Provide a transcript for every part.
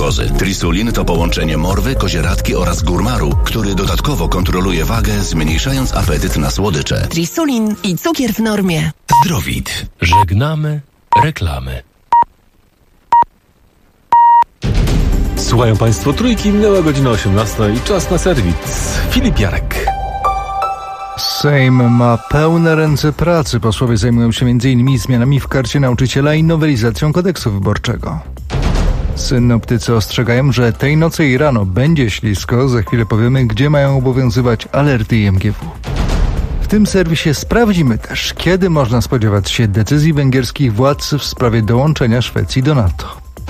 glukozy. Trisulin to połączenie morwy, kozieradki oraz górmaru, który dodatkowo kontroluje wagę, zmniejszając apetyt na słodycze. Trisulin i cukier w normie. Zdrowit. Żegnamy reklamy. Słuchają Państwo Trójki, minęła godzina 18 i czas na serwis. Filip Jarek. Sejm ma pełne ręce pracy. Posłowie zajmują się m.in. zmianami w karcie nauczyciela i nowelizacją kodeksu wyborczego. Synoptycy ostrzegają, że tej nocy i rano będzie ślisko. Za chwilę powiemy, gdzie mają obowiązywać alerty IMGW. W tym serwisie sprawdzimy też, kiedy można spodziewać się decyzji węgierskich władz w sprawie dołączenia Szwecji do NATO.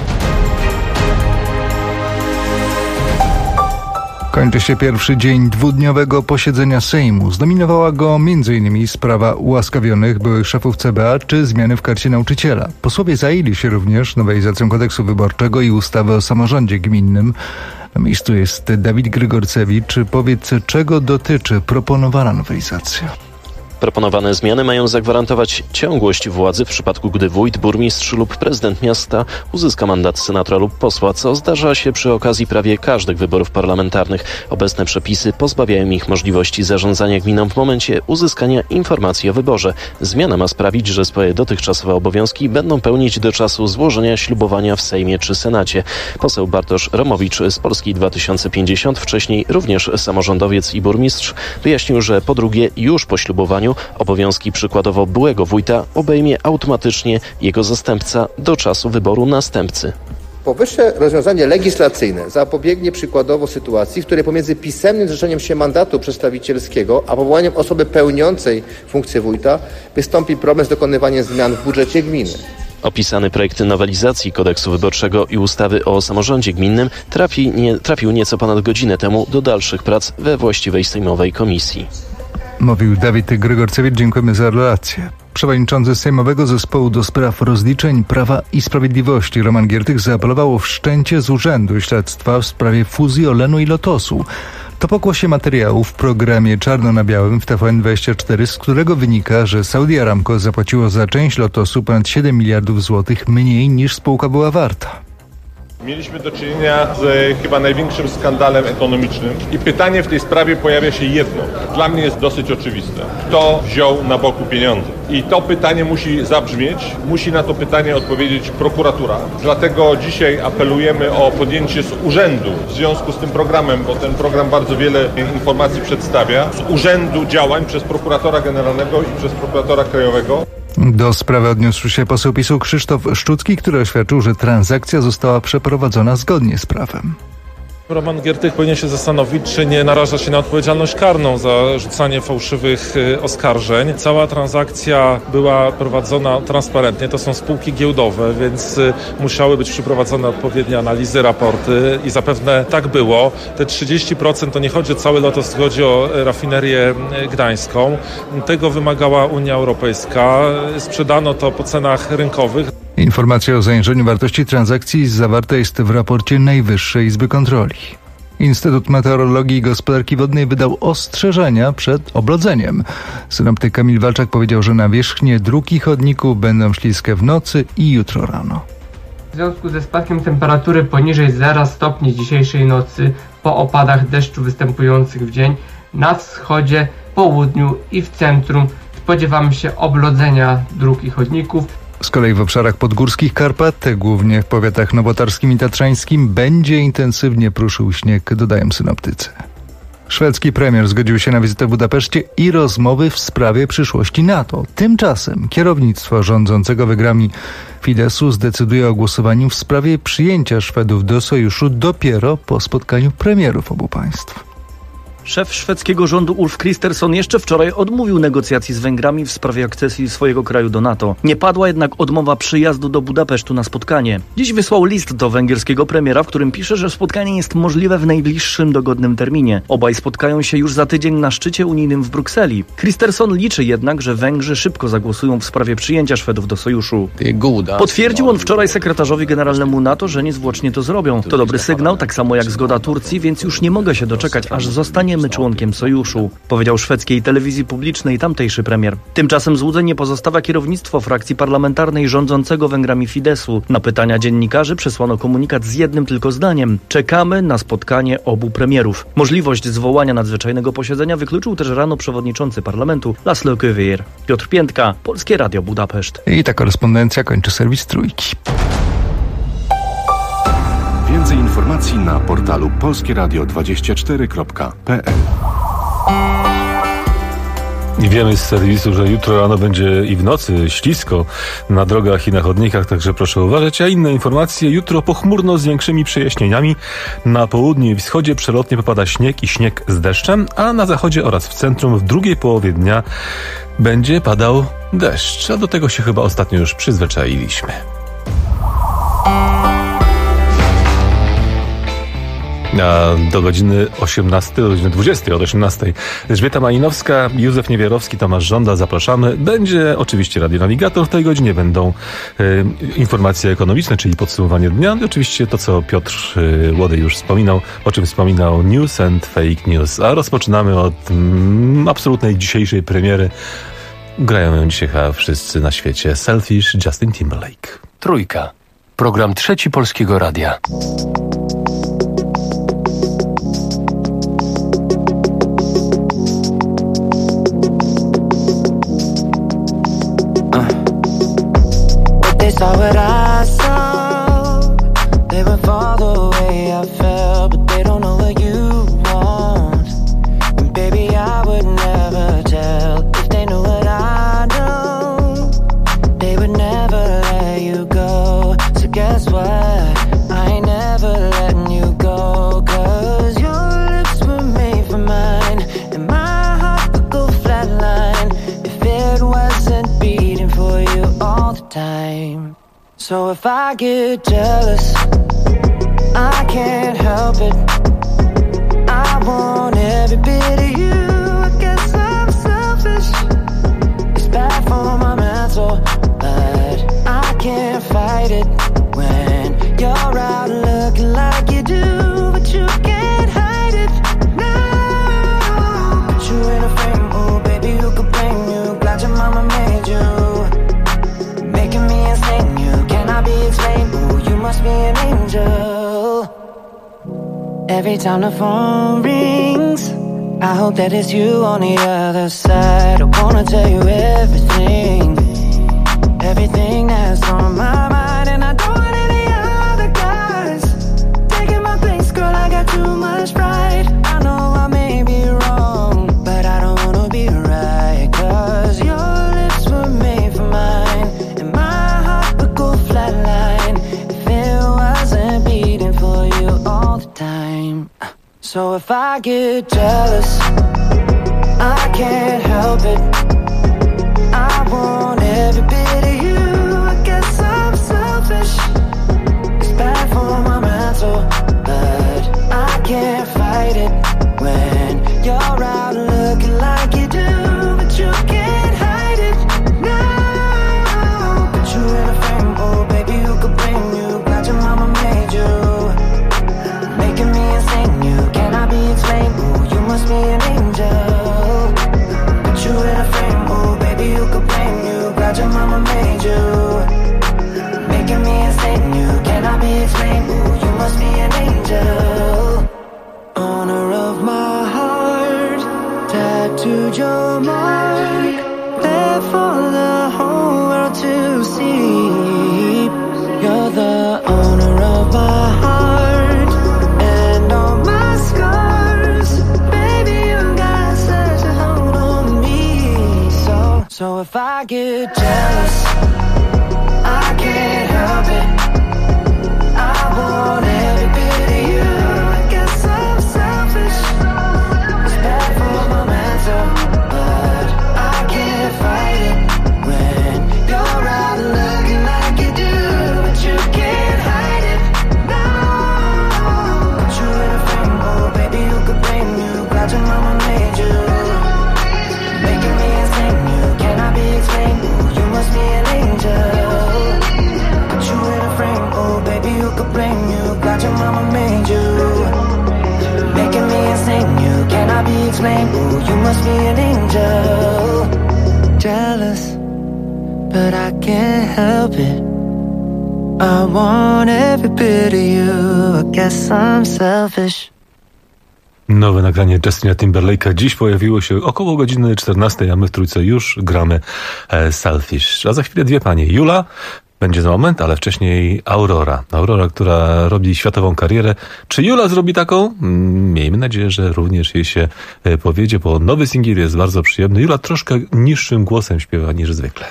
Kończy się pierwszy dzień dwudniowego posiedzenia Sejmu. Zdominowała go m.in. sprawa ułaskawionych byłych szefów CBA czy zmiany w karcie nauczyciela. Posłowie zajęli się również nowelizacją kodeksu wyborczego i ustawy o samorządzie gminnym. Na miejscu jest Dawid Grygorcewicz. Powiedz, czego dotyczy proponowana nowelizacja? Proponowane zmiany mają zagwarantować ciągłość władzy w przypadku, gdy wójt, burmistrz lub prezydent miasta uzyska mandat senatora lub posła, co zdarza się przy okazji prawie każdych wyborów parlamentarnych. Obecne przepisy pozbawiają ich możliwości zarządzania gminą w momencie uzyskania informacji o wyborze. Zmiana ma sprawić, że swoje dotychczasowe obowiązki będą pełnić do czasu złożenia ślubowania w Sejmie czy Senacie. Poseł Bartosz Romowicz z Polski 2050, wcześniej również samorządowiec i burmistrz, wyjaśnił, że po drugie już po ślubowaniu obowiązki przykładowo byłego wójta obejmie automatycznie jego zastępca do czasu wyboru następcy. Powyższe rozwiązanie legislacyjne zapobiegnie przykładowo sytuacji, w której pomiędzy pisemnym zrzeszeniem się mandatu przedstawicielskiego a powołaniem osoby pełniącej funkcję wójta wystąpi problem z dokonywaniem zmian w budżecie gminy. Opisany projekt nowelizacji kodeksu wyborczego i ustawy o samorządzie gminnym trafił nieco ponad godzinę temu do dalszych prac we właściwej sejmowej komisji. Mówił Dawid Grygorcewicz. Dziękujemy za relację. Przewodniczący Sejmowego Zespołu do Spraw Rozliczeń Prawa i Sprawiedliwości Roman Giertych zaapelował o wszczęcie z urzędu śledztwa w sprawie fuzji Orlenu i Lotosu. To pokłosie materiału w programie Czarno na Białym w TVN24, z którego wynika, że Saudi Aramco zapłaciło za część Lotosu ponad 7 miliardów złotych mniej niż spółka była warta. Mieliśmy do czynienia z chyba największym skandalem ekonomicznym i pytanie w tej sprawie pojawia się jedno. Dla mnie jest dosyć oczywiste. Kto wziął na boku pieniądze? I to pytanie musi zabrzmieć, musi na to pytanie odpowiedzieć prokuratura. Dlatego dzisiaj apelujemy o podjęcie z urzędu w związku z tym programem, bo ten program bardzo wiele informacji przedstawia, z urzędu działań przez prokuratora generalnego i przez prokuratora krajowego. Do sprawy odniósł się poseł PiS-u Krzysztof Szczucki, który oświadczył, że transakcja została przeprowadzona zgodnie z prawem. Roman Giertych powinien się zastanowić, czy nie naraża się na odpowiedzialność karną za rzucanie fałszywych oskarżeń. Cała transakcja była prowadzona transparentnie. To są spółki giełdowe, więc musiały być przeprowadzone odpowiednie analizy, raporty i zapewne tak było. Te 30% to nie chodzi o cały Lotos, chodzi o rafinerię gdańską. Tego wymagała Unia Europejska. Sprzedano to po cenach rynkowych. Informacja o zaniżeniu wartości transakcji zawarta jest w raporcie Najwyższej Izby Kontroli. Instytut Meteorologii i Gospodarki Wodnej wydał ostrzeżenia przed oblodzeniem. Synoptyk Kamil Walczak powiedział, że nawierzchnie dróg i chodników będą śliskie w nocy i jutro rano. W związku ze spadkiem temperatury poniżej 0 stopni dzisiejszej nocy po opadach deszczu występujących w dzień na wschodzie, południu i w centrum spodziewamy się oblodzenia dróg i chodników. Z kolei w obszarach podgórskich Karpat, głównie w powiatach nowotarskim i tatrzańskim, będzie intensywnie pruszył śnieg, dodają synoptycy. Szwedzki premier zgodził się na wizytę w Budapeszcie i rozmowy w sprawie przyszłości NATO. Tymczasem kierownictwo rządzącego wygrami Fideszu zdecyduje o głosowaniu w sprawie przyjęcia Szwedów do sojuszu dopiero po spotkaniu premierów obu państw. Szef szwedzkiego rządu Ulf Kristersson jeszcze wczoraj odmówił negocjacji z Węgrami w sprawie akcesji swojego kraju do NATO. Nie padła jednak odmowa przyjazdu do Budapesztu na spotkanie. Dziś wysłał list do węgierskiego premiera, w którym pisze, że spotkanie jest możliwe w najbliższym dogodnym terminie. Obaj spotkają się już za tydzień na szczycie unijnym w Brukseli. Kristersson liczy jednak, że Węgrzy szybko zagłosują w sprawie przyjęcia Szwedów do sojuszu. Potwierdził on wczoraj sekretarzowi generalnemu NATO, że niezwłocznie to zrobią. To dobry sygnał, tak samo jak zgoda Turcji, więc już nie mogę się doczekać, aż zostanie zostaniemy członkiem sojuszu, powiedział szwedzkiej telewizji publicznej tamtejszy premier. Tymczasem złudzenie pozostawia kierownictwo frakcji parlamentarnej rządzącego Węgrami Fideszu. Na pytania dziennikarzy przesłano komunikat z jednym tylko zdaniem. Czekamy na spotkanie obu premierów. Możliwość zwołania nadzwyczajnego posiedzenia wykluczył też rano przewodniczący parlamentu Laszlo Kövér. Piotr Piętka, Polskie Radio Budapeszt. I ta korespondencja kończy serwis Trójki. Więcej informacji na portalu polskieradio24.pl. I wiemy z serwisu, że jutro rano będzie i w nocy ślisko na drogach i na chodnikach, także proszę uważać. A inne informacje, jutro pochmurno z większymi przejaśnieniami. Na południu i wschodzie przelotnie popada śnieg i śnieg z deszczem, a na zachodzie oraz w centrum w drugiej połowie dnia będzie padał deszcz. A do tego się chyba ostatnio już przyzwyczailiśmy. A do godziny 18, do godziny 20 od 18. Elżbieta Malinowska, Józef Niewierowski, Tomasz Żąda, zapraszamy. Będzie oczywiście Radio Navigator, w tej godzinie będą informacje ekonomiczne, czyli podsumowanie dnia. I oczywiście to, co Piotr Łody już wspominał, o czym wspominał, news and fake news. A rozpoczynamy od absolutnej dzisiejszej premiery. Grają ją dzisiaj chyba wszyscy na świecie. Selfish, Justin Timberlake. Trójka. Program Trzeci Polskiego Radia. Saw what I saw, they would fall the way I felt, but they don't know what you want. And baby, I would never tell if they knew what I know. They would never let you go. So guess what? I ain't never letting you go. 'Cause your lips were made for mine, and my heart would go flatline if it wasn't beating for you all the time. So if I get jealous, I can't help it. I want every bit of you. I guess I'm selfish. It's bad for my mental, but I can't fight it when you're out looking like you do, but you can't hide it. No, put you in a frame, oh baby, who could blame you? Glad your mama made you, making me insane. You cannot be explained. Ooh, you must be an angel. Every time the phone rings, I hope that it's you on the other side. I wanna tell you everything, everything that's on my mind, and I don't want any other guys taking my place. Girl, I got too much pride. I know I may be wrong, but I don't wanna be right. 'Cause your lips were made for mine, and my heart would go flatline if it wasn't beating for you all the time. So if I get jealous, I can't help it. I want every bit of you. I guess I'm selfish. It's bad for my mental, but I can't fight it when you're out looking like you do, but you can't hide it. No, put you in a frame, oh baby, who could blame you? Glad your mama made you, making me insane. You cannot be explained. Ooh, you must be an angel. Put you in a frame, oh baby, who could blame you? Glad your mama made you, making me insane. You cannot be explained. Ooh, you must be an angel. Owner of my heart, tattooed your mark, there for the whole world to see. You're the owner of my heart and all my scars. Baby, you got such a hold on me. So if I get jealous, I can't help it. I want every bit of you. I guess I'm selfish. It's bad for my mental, but I can't fight it when you're out looking like you do, but you can't hide it. No, put you in a frame, oh baby, who could blame you? Glad your mama made you, making me insane. You cannot be explained. Ooh, you must be an angel. Put you in a frame, oh baby, who could blame you? Glad your mama made you, making me insane. You cannot be flame. Ooh, you must be an angel. Jealous, but I can't help it. I want every bit of you. I guess I'm selfish. Nowe nagranie Justina Timberlake'a dziś pojawiło się około godziny 14, a my w Trójce już gramy Selfish. A za chwilę dwie panie. Jula będzie za moment, ale wcześniej Aurora. Aurora, która robi światową karierę. Czy Jula zrobi taką? Miejmy nadzieję, że również jej się powiedzie, bo nowy singiel jest bardzo przyjemny. Jula troszkę niższym głosem śpiewa niż zwykle.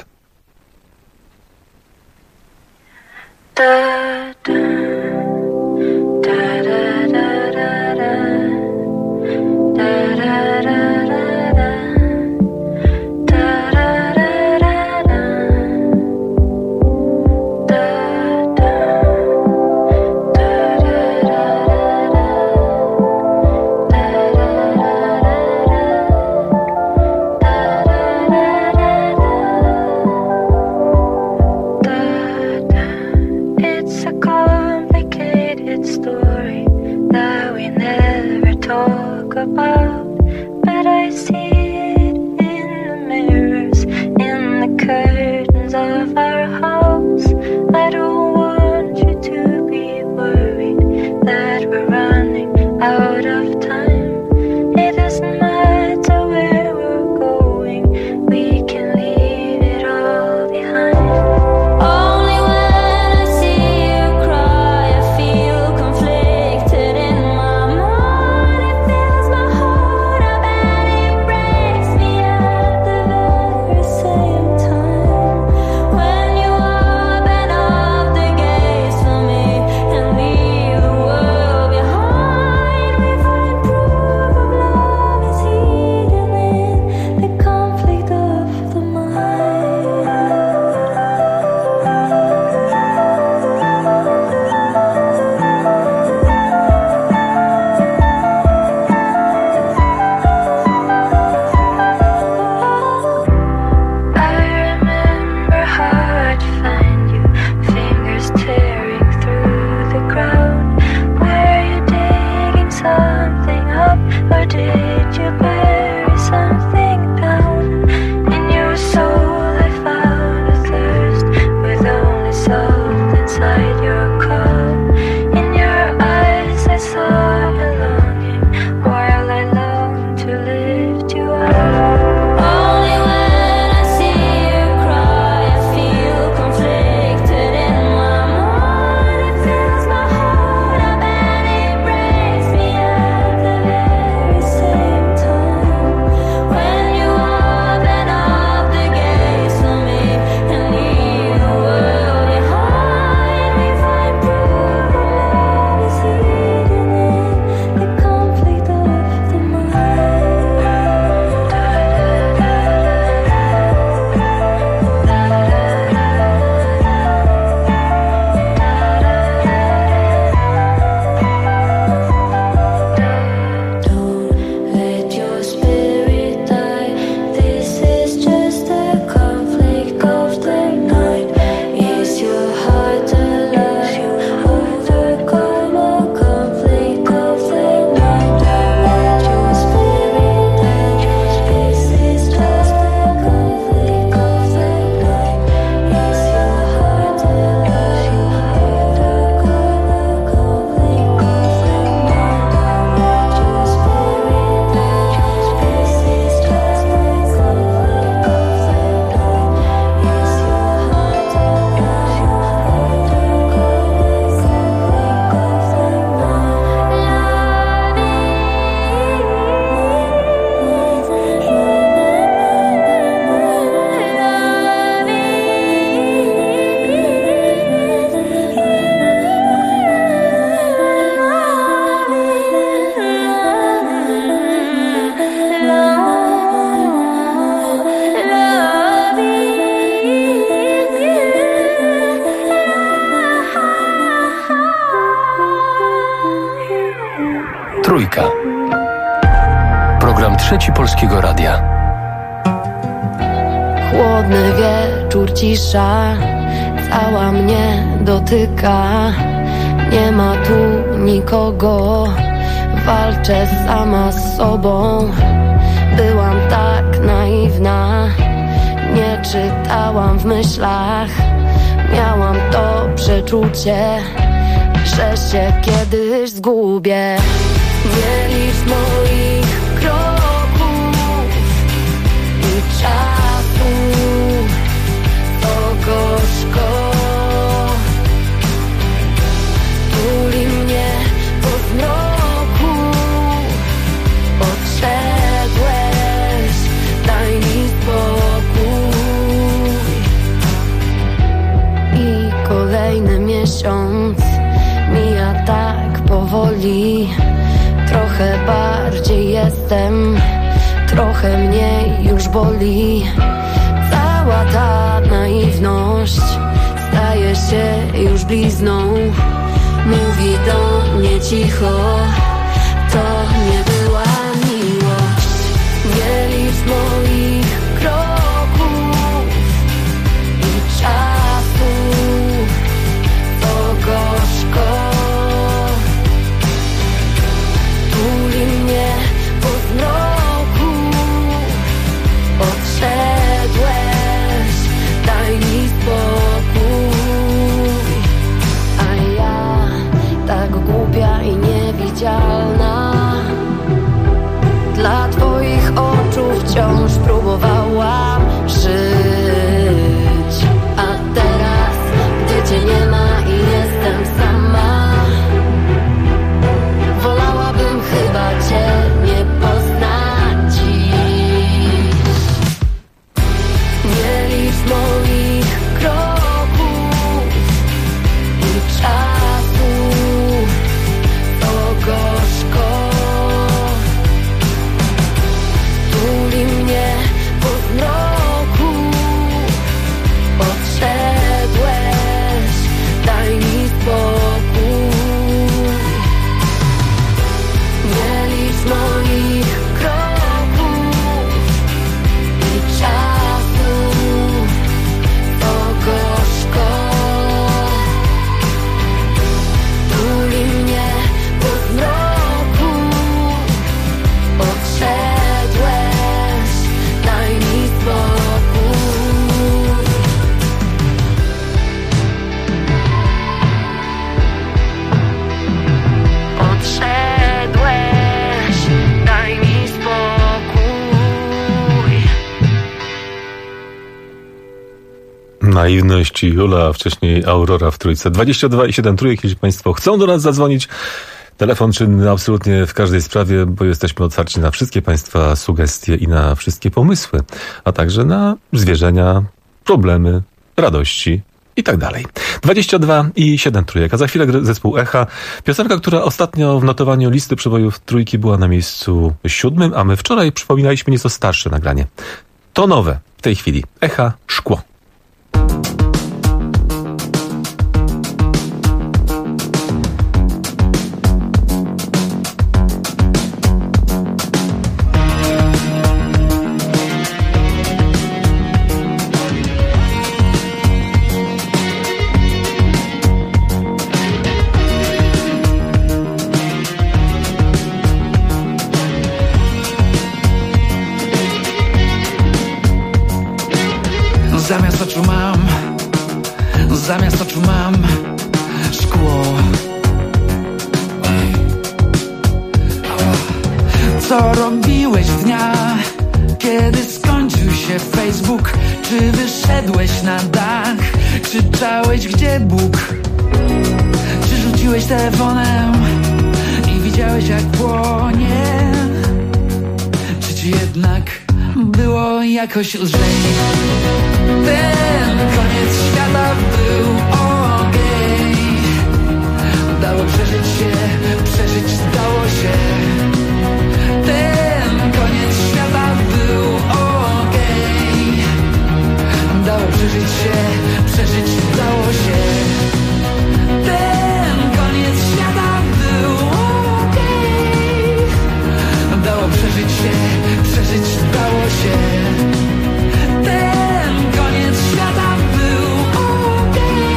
Trójka. Program Trzeci Polskiego Radia. Chłodny wieczór, cisza, cała mnie dotyka. Nie ma tu nikogo, walczę sama z sobą. Byłam tak naiwna, nie czytałam w myślach. Miałam to przeczucie, że się kiedyś zgubię. Nie licz moich kroków i czasu, to gorzko tuli mnie po zmroku. Odszedłeś, daj mi spokój. I kolejny miesiąc mija tak powoli. Trochę bardziej jestem, trochę mniej już boli. Cała ta naiwność staje się już blizną. Mówi do mnie cicho, to nie była miłość. Nie licz moich kroków i czasu, to gorzko tuli mnie po zmroku. Odszedłeś, daj mi spokój. A ja tak głupia i niewidzialna, dla twoich oczu wciąż próbowałam żyć. A teraz, gdy cię nie ma i jestem sama, wolałabym chyba cię nie poznać dziś. Nie licz moich kroków i czasu, to gorzko tuli mnie po zmroku. Odszedłeś, daj mi spokój. Nie licz moich kroków i czasu, to gorzko tuli mnie po zmroku. Odszedłeś, daj mi spokój. Odszedłeś, daj mi spokój. Naiwność i Jula, a wcześniej Aurora w Trójce. 22 i 7 trójek, jeśli państwo chcą do nas zadzwonić. Telefon czynny absolutnie w każdej sprawie, bo jesteśmy otwarci na wszystkie państwa sugestie i na wszystkie pomysły, a także na zwierzenia, problemy, radości i tak dalej. 22 i 7 trójek, a za chwilę zespół Echa. Piosenka, która ostatnio w notowaniu listy przebojów Trójki była na miejscu 7, a my wczoraj przypominaliśmy nieco starsze nagranie. To nowe w tej chwili. Echa, Szkło. Zamiast oczu mam szkło. Co robiłeś dnia, kiedy skończył się Facebook? Czy wyszedłeś na dach? Krzyczałeś, gdzie Bóg? Czy rzuciłeś telefonem i widziałeś, jak płonie? Czy ci jednak było jakoś lżej? Ten koniec świata był okej. Dało przeżyć się, przeżyć dało się. Ten koniec świata był okej. Dało przeżyć się, przeżyć dało się. Ten koniec świata był okej. Dało przeżyć się, przeżyć dało się. Ten koniec świata był okej.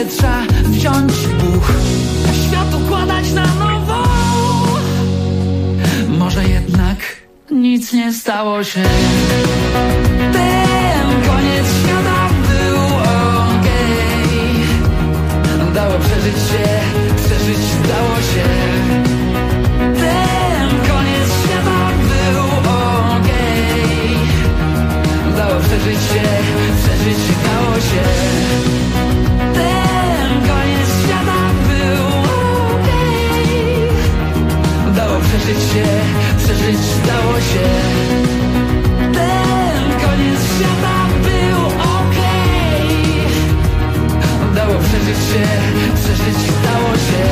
trzeba wziąć buch, świat układać na nowo. Może jednak nic nie stało się. Ten koniec świata był okej. Dało przeżyć się, przeżyć dało się. Ten koniec świata był okej. Dało przeżyć się, przeżyć dało się. Ten koniec świata był okej. Dało przeżyć się, przeżyć dało się. Ten koniec świata był okej. Dało przeżyć się, przeżyć dało się.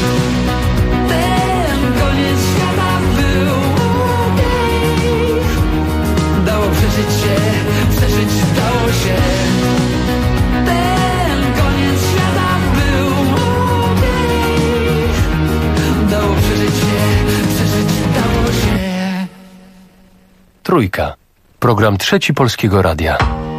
Ten koniec świata był okej. Dało przeżyć się, przeżyć dało się. Ten koniec świata był okej. Dało przeżyć się, przeżyć dało się. Trójka. Program Trzeci Polskiego Radia.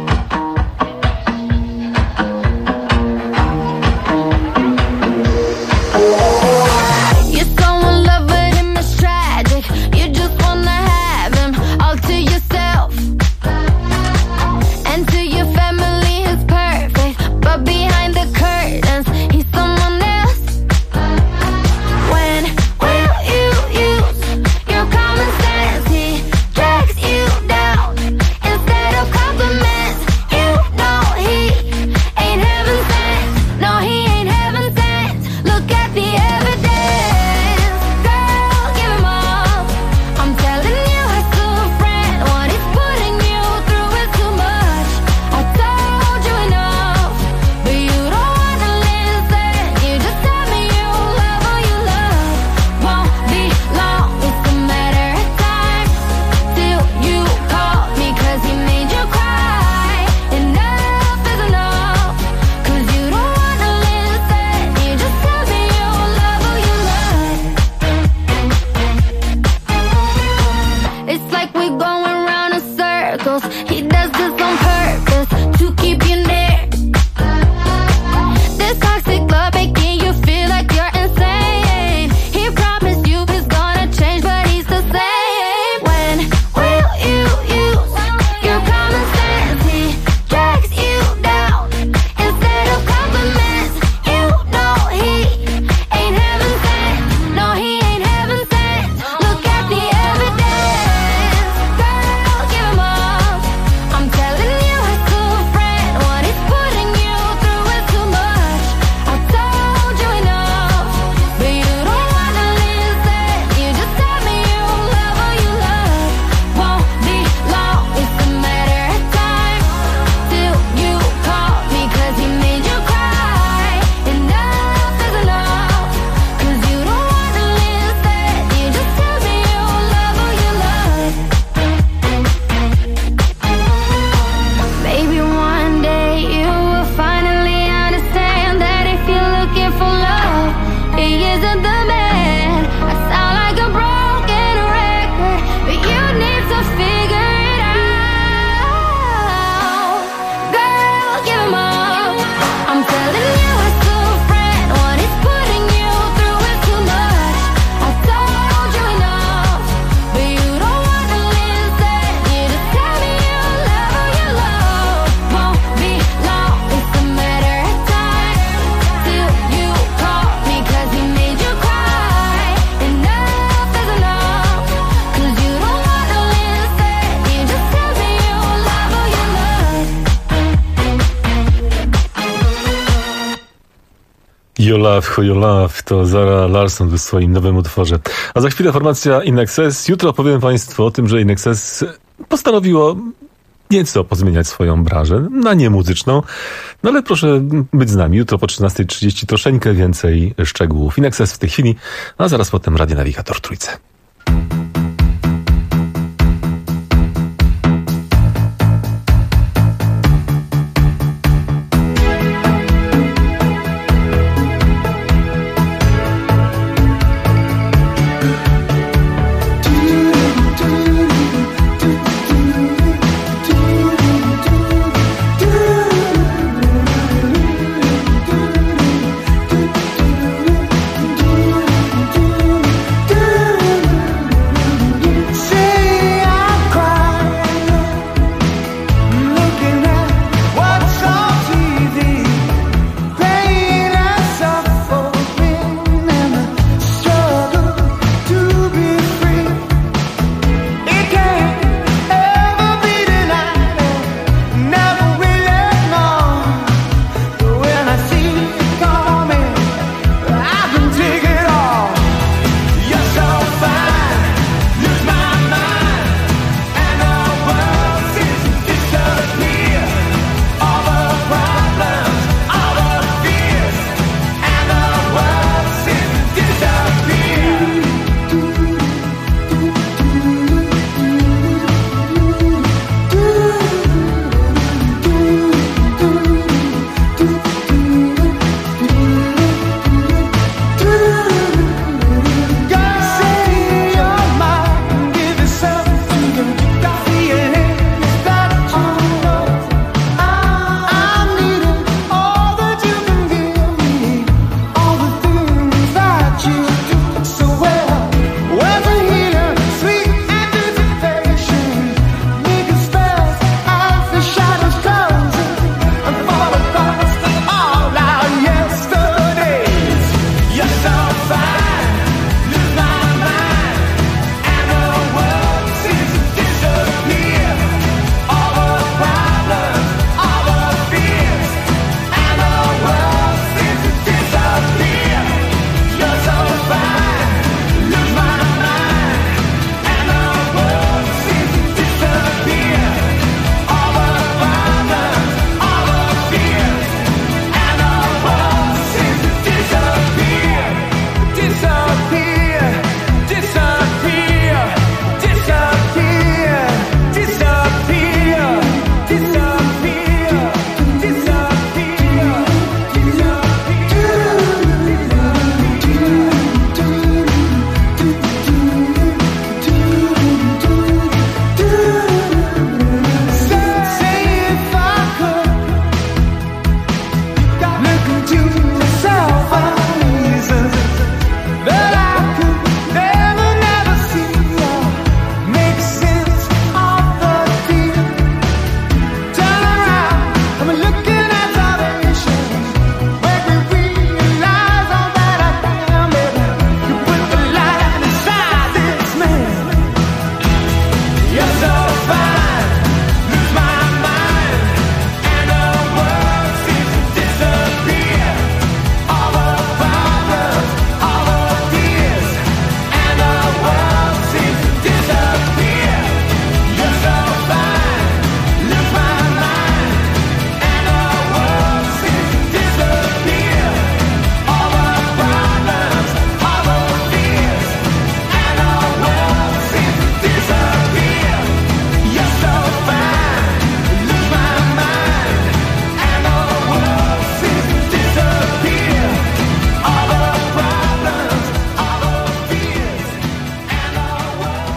You Love Who You Love to Zara Larsson w swoim nowym utworze. A za chwilę formacja In Excess. Jutro opowiem Państwu o tym, że In Excess postanowiło nieco pozmieniać swoją branżę na niemuzyczną. No ale proszę być z nami. Jutro po 13:30 troszeczkę więcej szczegółów. In Excess w tej chwili, a zaraz potem Radio Navigator w Trójce.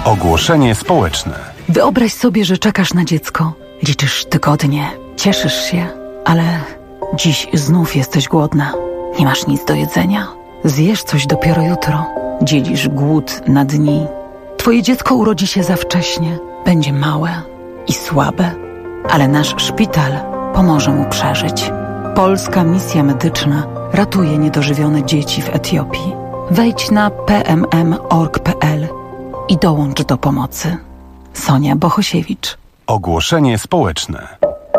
Ogłoszenie społeczne. Wyobraź sobie, że czekasz na dziecko. Liczysz tygodnie, cieszysz się, ale dziś znów jesteś głodna. Nie masz nic do jedzenia. Zjesz coś dopiero jutro. Dzielisz głód na dni. Twoje dziecko urodzi się za wcześnie. Będzie małe i słabe, ale nasz szpital pomoże mu przeżyć. Polska misja medyczna ratuje niedożywione dzieci w Etiopii. Wejdź na pmm.org.pl i dołącz do pomocy. Sonia Bohosiewicz. Ogłoszenie społeczne.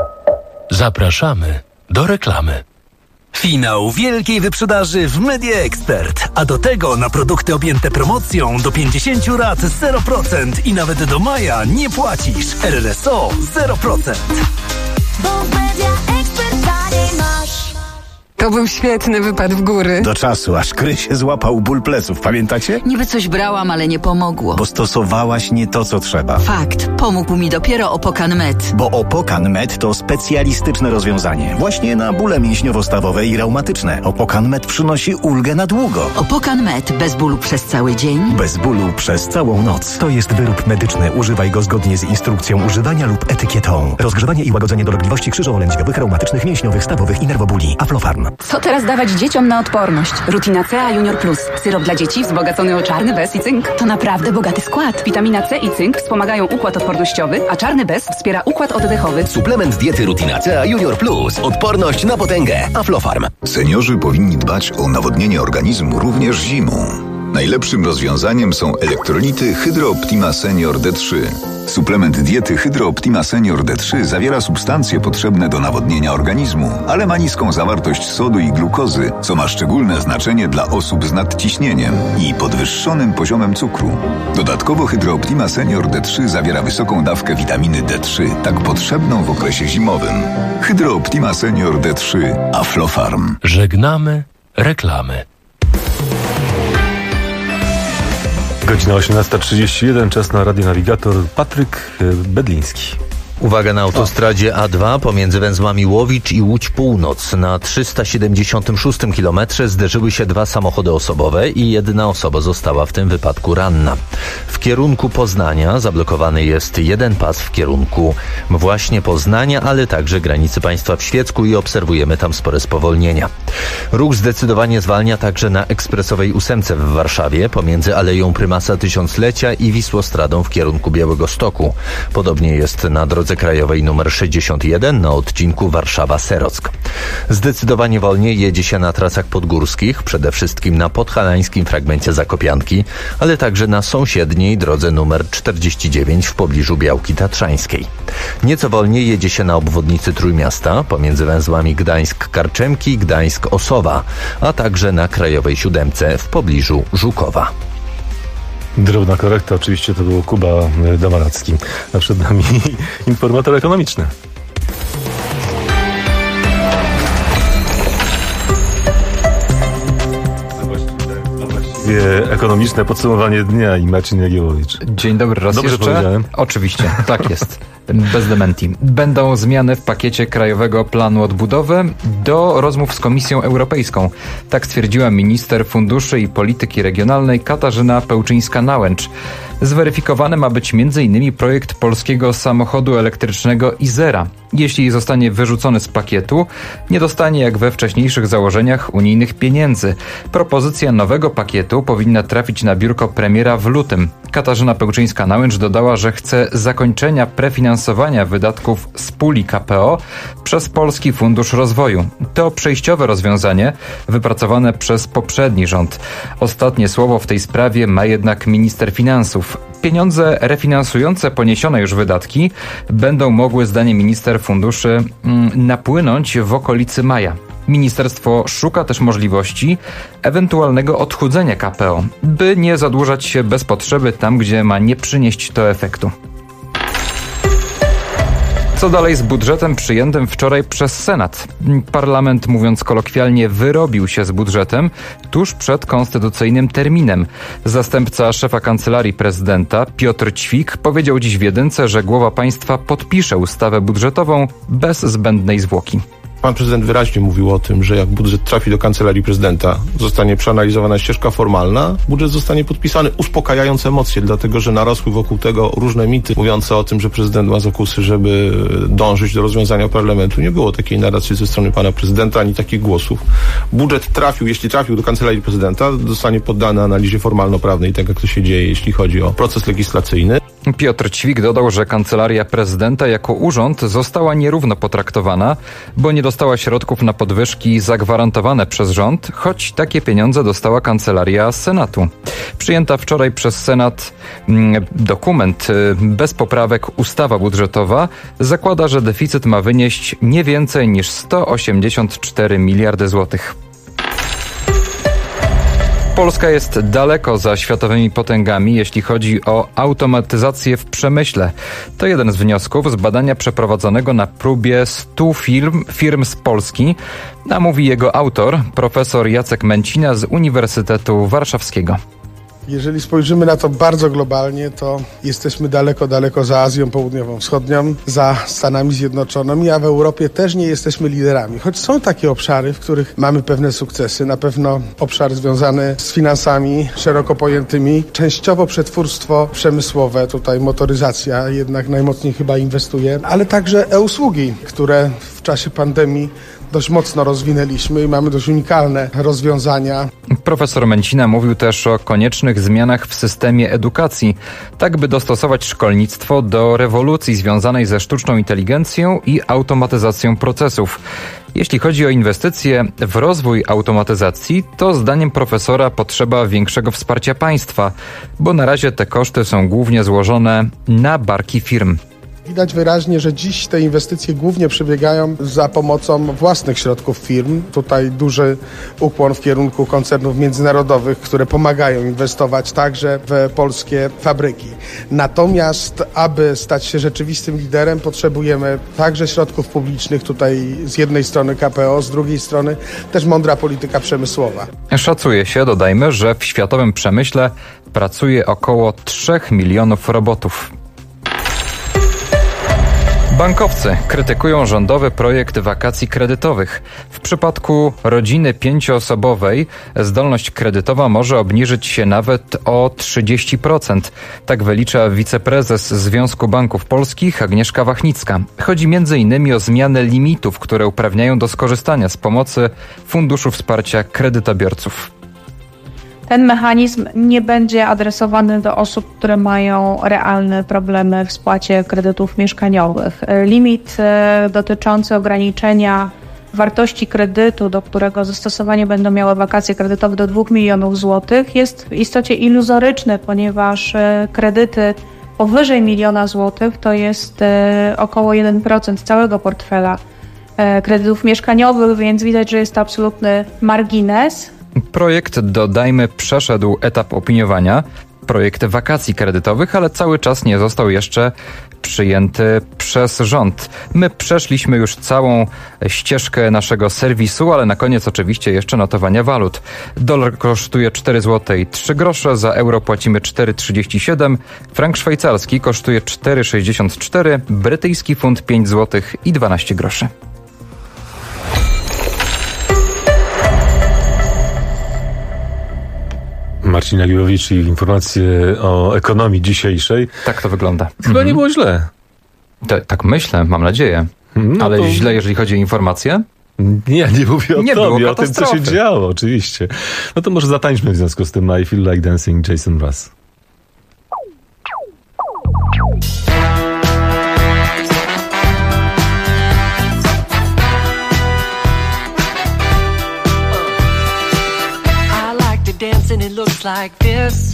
Zapraszamy do reklamy. Finał wielkiej wyprzedaży w Media Expert, a do tego na produkty objęte promocją do 50 rat 0% i nawet do maja nie płacisz. RRSO 0%. Bo w Media Expert taniej masz. To był świetny wypad w góry. Do czasu, aż Krysie złapał ból pleców, pamiętacie? Niby coś brałam, ale nie pomogło. Bo stosowałaś nie to, co trzeba. Fakt, pomógł mi dopiero Opokan Med. Bo Opokan Med to specjalistyczne rozwiązanie. Właśnie na bóle mięśniowo-stawowe i reumatyczne. Opokan Med przynosi ulgę na długo. Opokan Med. Bez bólu przez cały dzień. Bez bólu przez całą noc. To jest wyrób medyczny. Używaj go zgodnie z instrukcją używania lub etykietą. Rozgrzewanie i łagodzenie dolegliwości krzyżowo-lędźwiowych, reumatycznych, mięśniowych, stawowych i nerwobóli. Aflofarm. Co teraz dawać dzieciom na odporność? Rutina C Junior Plus. Syrop dla dzieci wzbogacony o czarny bez i cynk. To naprawdę bogaty skład. Witamina C i cynk wspomagają układ odpornościowy, a czarny bez wspiera układ oddechowy. Suplement diety Rutina C Junior Plus. Odporność na potęgę. Aflofarm. Seniorzy powinni dbać o nawodnienie organizmu również zimą. Najlepszym rozwiązaniem są elektrolity Hydro Optima Senior D3. Suplement diety Hydro Optima Senior D3 zawiera substancje potrzebne do nawodnienia organizmu, ale ma niską zawartość sodu i glukozy, co ma szczególne znaczenie dla osób z nadciśnieniem i podwyższonym poziomem cukru. Dodatkowo Hydro Optima Senior D3 zawiera wysoką dawkę witaminy D3, tak potrzebną w okresie zimowym. Hydro Optima Senior D3 Aflofarm. Żegnamy reklamy. Godzina 18:31, czas na Radio Navigator. Patryk Bedliński. Uwaga, na autostradzie A2 pomiędzy węzłami Łowicz i Łódź Północ na 376 km zderzyły się dwa samochody osobowe i jedna osoba została w tym wypadku ranna. W kierunku Poznania zablokowany jest jeden pas w kierunku właśnie Poznania, ale także granicy państwa w Świecku i obserwujemy tam spore spowolnienia. Ruch zdecydowanie zwalnia także na ekspresowej 8 w Warszawie pomiędzy Aleją Prymasa Tysiąclecia i Wisłostradą w kierunku Białegostoku. Podobnie jest na drodze krajowej nr 61 na odcinku Warszawa-Serock. Zdecydowanie wolniej jedzie się na trasach podgórskich, przede wszystkim na podhalańskim fragmencie Zakopianki, ale także na sąsiedniej drodze nr 49 w pobliżu Białki Tatrzańskiej. Nieco wolniej jedzie się na obwodnicy Trójmiasta pomiędzy węzłami Gdańsk-Karczemki i Gdańsk-Osowa, a także na krajowej 7 w pobliżu Żukowa. Drobna korekta, oczywiście to był Kuba Domaracki, a przed nami informator ekonomiczny. Ekonomiczne podsumowanie dnia i Marcin Jagiełowicz. Dzień dobry raz Dobrze jeszcze. Powiedziałem? Oczywiście, tak jest. Bez dementi. Będą zmiany w pakiecie Krajowego Planu Odbudowy do rozmów z Komisją Europejską. Tak stwierdziła minister funduszy i polityki regionalnej Katarzyna Pełczyńska-Nałęcz. Zweryfikowany ma być m.in. projekt polskiego samochodu elektrycznego Izera. Jeśli zostanie wyrzucony z pakietu, nie dostanie jak we wcześniejszych założeniach unijnych pieniędzy. Propozycja nowego pakietu powinna trafić na biurko premiera w lutym. Katarzyna Pełczyńska-Nałęcz dodała, że chce zakończenia prefinansowania wydatków z puli KPO przez Polski Fundusz Rozwoju. To przejściowe rozwiązanie wypracowane przez poprzedni rząd. Ostatnie słowo w tej sprawie ma jednak minister finansów. Pieniądze refinansujące poniesione już wydatki będą mogły, zdaniem minister funduszy, napłynąć w okolicy maja. Ministerstwo szuka też możliwości ewentualnego odchudzenia KPO, by nie zadłużać się bez potrzeby tam, gdzie ma nie przynieść to efektu. Co dalej z budżetem przyjętym wczoraj przez Senat? Parlament, mówiąc kolokwialnie, wyrobił się z budżetem tuż przed konstytucyjnym terminem. Zastępca szefa Kancelarii Prezydenta Piotr Ćwik powiedział dziś w Jedynce, że głowa państwa podpisze ustawę budżetową bez zbędnej zwłoki. Pan prezydent wyraźnie mówił o tym, że jak budżet trafi do Kancelarii Prezydenta, zostanie przeanalizowana ścieżka formalna, budżet zostanie podpisany, uspokajając emocje, dlatego że narosły wokół tego różne mity mówiące o tym, że prezydent ma zakusy, żeby dążyć do rozwiązania parlamentu. Nie było takiej narracji ze strony pana prezydenta, ani takich głosów. Budżet trafił, jeśli trafił do Kancelarii Prezydenta, zostanie poddany analizie formalno-prawnej, tak jak to się dzieje, jeśli chodzi o proces legislacyjny. Piotr Ćwik dodał, że Kancelaria Prezydenta jako urząd została nierówno potraktowana, bo nie dostała środków na podwyżki zagwarantowane przez rząd, choć takie pieniądze dostała Kancelaria Senatu. Przyjęta wczoraj przez Senat dokument bez poprawek ustawa budżetowa zakłada, że deficyt ma wynieść nie więcej niż 184 miliardy złotych. Polska jest daleko za światowymi potęgami, jeśli chodzi o automatyzację w przemyśle. To jeden z wniosków z badania przeprowadzonego na próbie 100 firm z Polski, a mówi jego autor, profesor Jacek Męcina z Uniwersytetu Warszawskiego. Jeżeli spojrzymy na to bardzo globalnie, to jesteśmy daleko, daleko za Azją Południowo-Wschodnią, za Stanami Zjednoczonymi, a w Europie też nie jesteśmy liderami. Choć są takie obszary, w których mamy pewne sukcesy. Na pewno obszar związany z finansami szeroko pojętymi, częściowo przetwórstwo przemysłowe, tutaj motoryzacja jednak najmocniej chyba inwestuje, ale także e-usługi, które w czasie pandemii dość mocno rozwinęliśmy i mamy dość unikalne rozwiązania. Profesor Męcina mówił też o koniecznych zmianach w systemie edukacji, tak by dostosować szkolnictwo do rewolucji związanej ze sztuczną inteligencją i automatyzacją procesów. Jeśli chodzi o inwestycje w rozwój automatyzacji, to zdaniem profesora potrzeba większego wsparcia państwa, bo na razie te koszty są głównie złożone na barki firm. Widać wyraźnie, że dziś te inwestycje głównie przebiegają za pomocą własnych środków firm. Tutaj duży ukłon w kierunku koncernów międzynarodowych, które pomagają inwestować także w polskie fabryki. Natomiast, aby stać się rzeczywistym liderem, potrzebujemy także środków publicznych, tutaj z jednej strony KPO, z drugiej strony też mądra polityka przemysłowa. Szacuje się, dodajmy, że w światowym przemyśle pracuje około 3 milionów robotów. Bankowcy krytykują rządowy projekt wakacji kredytowych. W przypadku rodziny 5-osobowej zdolność kredytowa może obniżyć się nawet o 30%. Tak wylicza wiceprezes Związku Banków Polskich Agnieszka Wachnicka. Chodzi m.in. o zmianę limitów, które uprawniają do skorzystania z pomocy Funduszu Wsparcia Kredytobiorców. Ten mechanizm nie będzie adresowany do osób, które mają realne problemy w spłacie kredytów mieszkaniowych. Limit dotyczący ograniczenia wartości kredytu, do którego zastosowanie będą miały wakacje kredytowe do 2 milionów złotych, jest w istocie iluzoryczny, ponieważ kredyty powyżej 1 miliona złotych to jest około 1% całego portfela kredytów mieszkaniowych, więc widać, że jest to absolutny margines. Projekt, dodajmy, przeszedł etap opiniowania, projekt wakacji kredytowych, ale cały czas nie został jeszcze przyjęty przez rząd. My przeszliśmy już całą ścieżkę naszego serwisu, ale na koniec oczywiście jeszcze notowania walut. Dolar kosztuje 4 zł i 3 grosze, za euro płacimy 4,37, frank szwajcarski kosztuje 4,64, brytyjski funt 5 zł i 12 groszy. Marcin Nagiłowicz i informacje o ekonomii dzisiejszej. Tak to wygląda. Chyba nie było źle. Tak myślę, mam nadzieję. No ale to... źle, jeżeli chodzi o informacje? Nie mówię o tobie, o tym, co się działo, oczywiście. No to może zatańczmy w związku z tym I Feel Like Dancing, Jason Mraz. And it looks like this.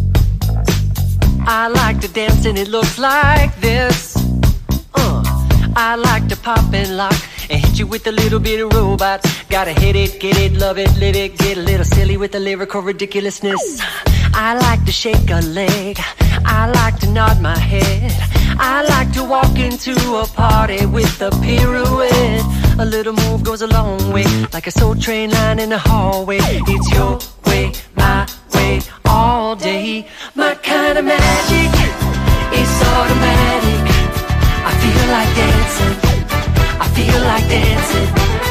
I like to dance and it looks like this. I like to pop and lock and hit you with a little bit of robot. Gotta hit it, get it, love it, live it, get a little silly with the lyrical ridiculousness. I like to shake a leg, I like to nod my head, I like to walk into a party with a pirouette. A little move goes a long way, like a soul train line in the hallway. It's your way, my way, all day. My kind of magic, it's automatic. I feel like dancing, I feel like dancing.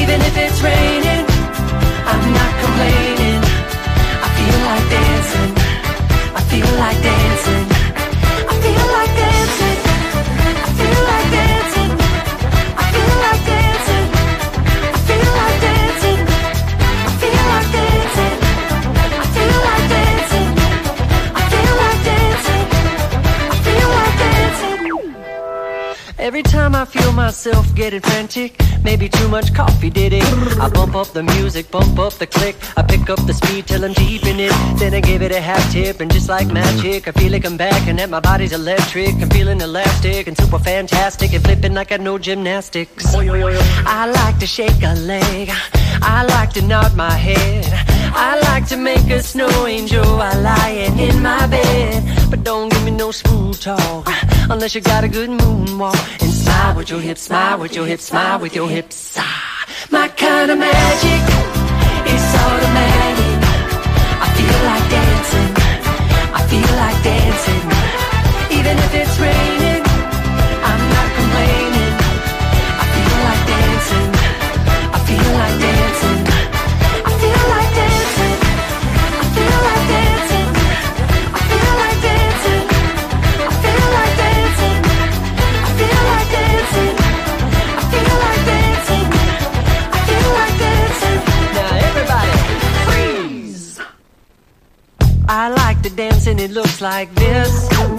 Even if it's raining, I'm not complaining. I feel like dancing. I feel like dancing. I feel like dancing. I feel like dancing. I feel like dancing. I feel like dancing. I feel like dancing. I feel like dancing. I feel like dancing. I feel like dancing. Every time I feel myself getting frantic, maybe too much coffee did it. I bump up the music, bump up the click. I pick up the speed till I'm deep in it. Then I give it a half tip, and just like magic, I feel like I'm back and that my body's electric. I'm feeling elastic and super fantastic and flipping like I know gymnastics. I like to shake a leg. I like to nod my head. I like to make a snow angel while lying in my bed. But don't give me no smooth talk unless you got a good moonwalk. And smile with your hips, smile with your hips, smile with your hips. Ah, my kind of magic is automatic. I feel like dancing. I feel like dancing. Even if it's raining, I'm not complaining. I feel like dancing. I feel like dancing. I feel like dancing. I feel like dancing. I feel like dancing. I feel like dancing. I feel like dancing. I feel like dancing. I feel like dancing. Now everybody, freeze. I like to dance and it looks like this.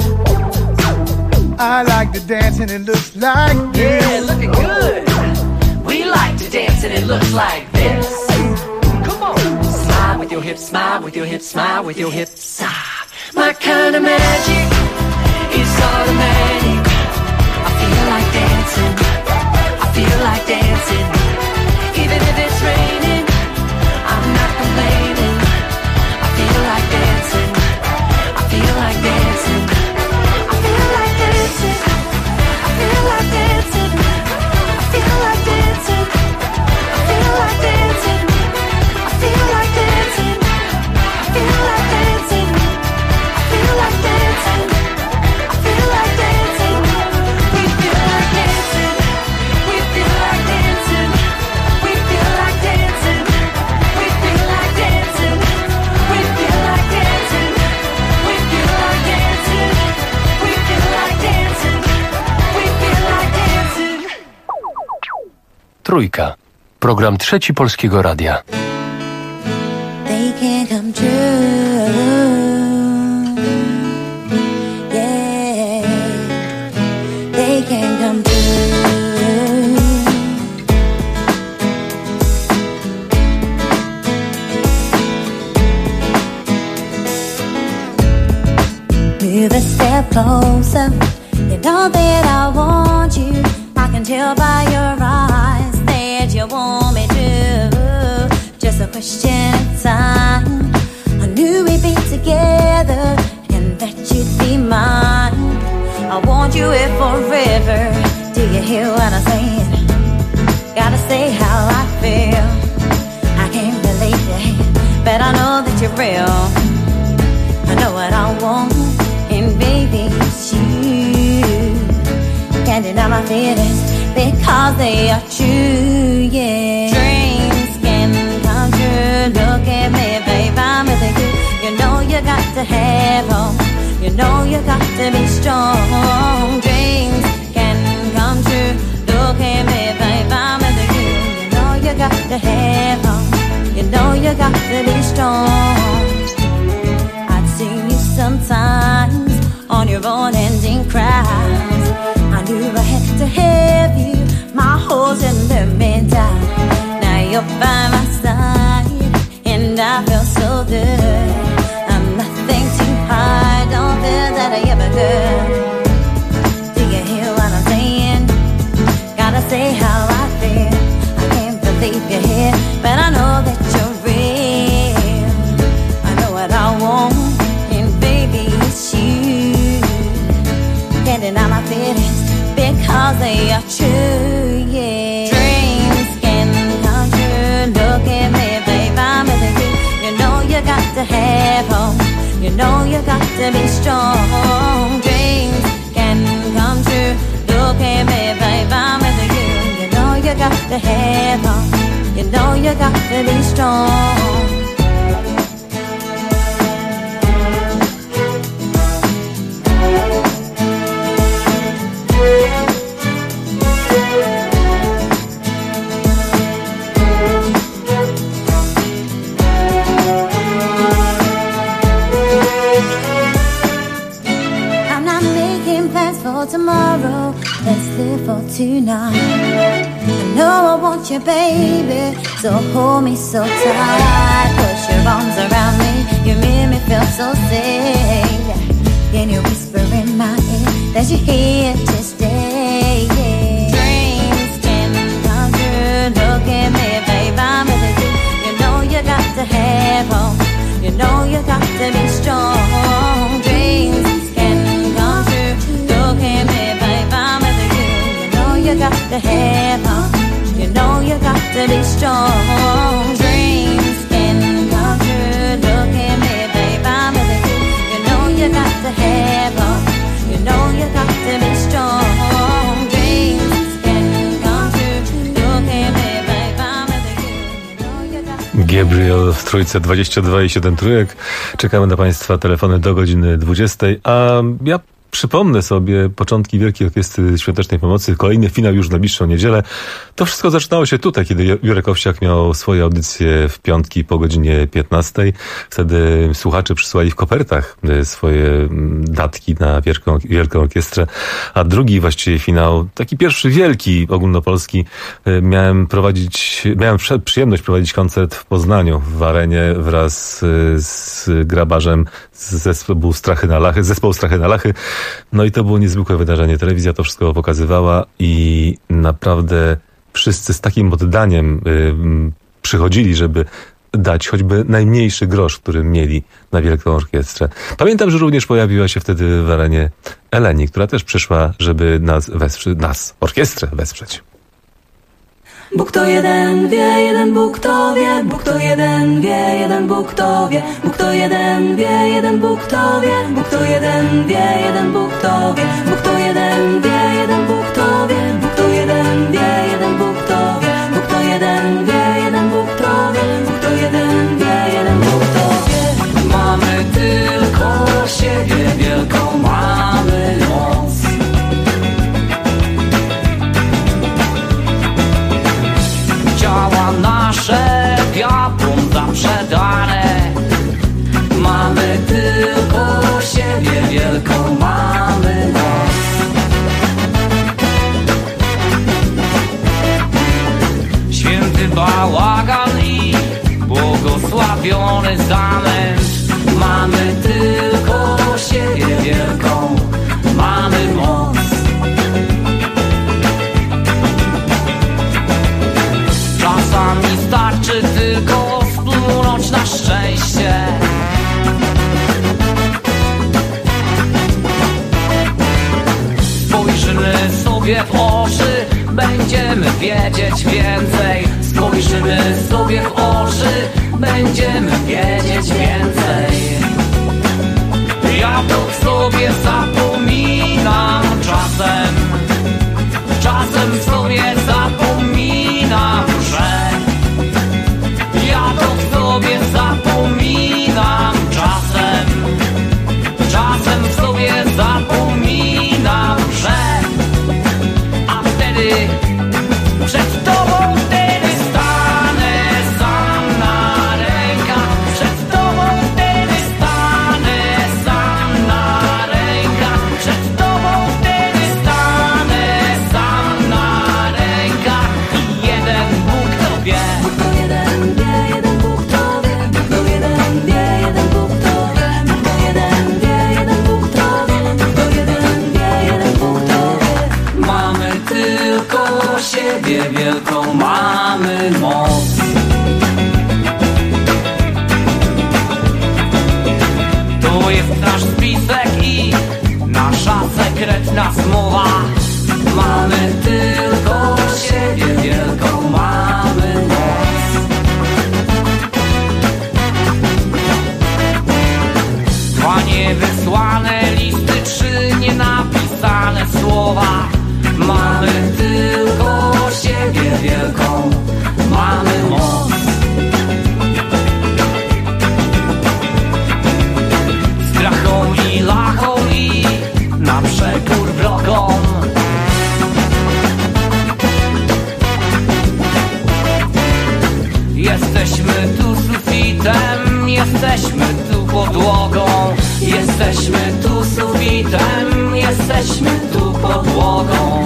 I like to dance and it looks like this. Yeah, looking good. We like to dance and it looks like this. Come on. Smile with your hips, smile with your hips, smile with your hips. Ah, my kind of magic is automatic. I feel like dancing. I feel like dancing. Even if it's raining, I'm not complaining. I feel like dancing. I feel like dancing. I feel like dancing. I feel like dancing. I feel like dancing. I feel like dancing. I feel like dancing. I feel like dancing. I feel like dancing. I feel like dancing. We feel like dancing. We feel like dancing. We feel like dancing. We feel like dancing. We feel like dancing. We feel like dancing. We feel like dancing. We feel like dancing. Trójka. Program Trzeci Polskiego Radia. They can't come true. Yeah, they can't come true. Move a step closer. You know that I want you. I can tell by your eyes that you want me to. Just a question of time. I knew we'd be together and that you'd be mine. I want you here forever. Do you hear what I'm saying? Gotta say how I feel. I can't believe it, but I know that you're real. I know what I want, and baby, it's you. Can't deny my feelings because they are true, yeah. Dreams can come true. Look at me, babe, I'm with you. You know you got to have hope. You know you got to be strong. Dreams can come true. Look at me, babe, I'm with you. You know you got to have hope. You know you got to be strong. I'd see you sometimes on your own ending cries. I knew I had to have you. My holes and let me down. Now you're by my side, and I feel so good. I'm nothing to hide. Don't feel that I ever could. Do you hear what I'm saying? Gotta say how I feel. I can't believe you're here, but I know that you're real. I know what I want, and baby, it's you. Can't deny my feelings because they are true, yeah. Dreams can come true. Look at me, babe, I'm with you. You know you got to have hope. You know you got to be strong. Dreams can come true. Look at me, babe, I'm with you. You know you got to have hope. know you got to be strong. Tomorrow, let's live for tonight. I know I want you, baby, so hold me so tight. Put your arms around me, you make me feel so safe. Can you whisper in my ear that you're here to stay? Dreams can come true. Look at me, babe, I'm with you. You know you got to have hope. You know you got to be strong. Dreams you got to have hope. You know you got to be strong. Dreams can come true. Look at me, babe, I'm with you. You know you got to have hope. You know you got to be strong. Dreams can come true. Look at me, babe, I'm with you. You know you got to... Gabriel w Trójce 22 i 7 trójek. Czekamy na Państwa telefony do godziny 20. A ja przypomnę sobie początki Wielkiej Orkiestry Świątecznej Pomocy, kolejny finał już w najbliższą niedzielę. To wszystko zaczynało się tutaj, kiedy Jurek Owsiak miał swoje audycje w piątki po godzinie 15. Wtedy słuchacze przysłali w kopertach swoje datki na Wielką Orkiestrę. A drugi właściwie finał, taki pierwszy wielki ogólnopolski, miałem przyjemność prowadzić koncert w Poznaniu, w Arenie wraz z Grabarzem z zespołu Strachy na Lachy. No i to było niezwykłe wydarzenie. Telewizja to wszystko pokazywała i naprawdę wszyscy z takim oddaniem przychodzili, żeby dać choćby najmniejszy grosz, który mieli na Wielką Orkiestrę. Pamiętam, że również pojawiła się wtedy w Arenie Eleni, która też przyszła, żeby orkiestrę wesprzeć. Bóg to jeden wie, jeden Bóg to wie, Bóg to jeden wie, jeden Bóg to wie, Bóg to jeden wie, jeden Bóg to wie, Bóg to jeden wie, jeden Bóg to wie, Bóg to jeden wie, jeden Bóg to wie, Bóg to jeden wie, jeden Bóg to wie, Bóg to jeden wie, jeden Bóg to wie, Bóg to jeden wie, jeden Bóg to wie. Mamy tylko siebie, wielką mamy moc. Ciała nasze diabłom zaprzedane. Mamy tylko siebie, wielką mamy moc. Święty bałagan i błogosławiony zamęt. Mamy tylko siebie, wielką mamy moc. Czasami starczy tylko splunąć na szczęście. Spojrzymy sobie w oczy, będziemy wiedzieć więcej. Spojrzymy sobie w oczy, będziemy wiedzieć więcej. Ja to sobie zapominam czasem. Czasem sobie zapominam, że ja to sobie zapominam czasem. Czasem sobie zapominam, że a wtedy przed tobą wtedy stanę sam na rękach. Przed tobą wtedy stanę sam na rękach. Przed tobą wtedy stanę sam na rękach. I jeden Bóg to wie. Bóg to jeden wie, jeden Bóg to wie. Bóg to jeden wie, jeden Bóg to wie. Bóg to jeden wie, jeden Bóg to wie. Bóg to jeden wie, jeden Bóg to wie. Mamy tylko siebie, wielką mamy moc. To jest nasz spisek i nasza sekretna zmowa. Mamy tylko siebie, wielką mamy moc. Dwa niewysłane listy, trzy nienapisane słowa. Mamy tylko siebie, wielką mamy moc. jesteśmy tu podłogą.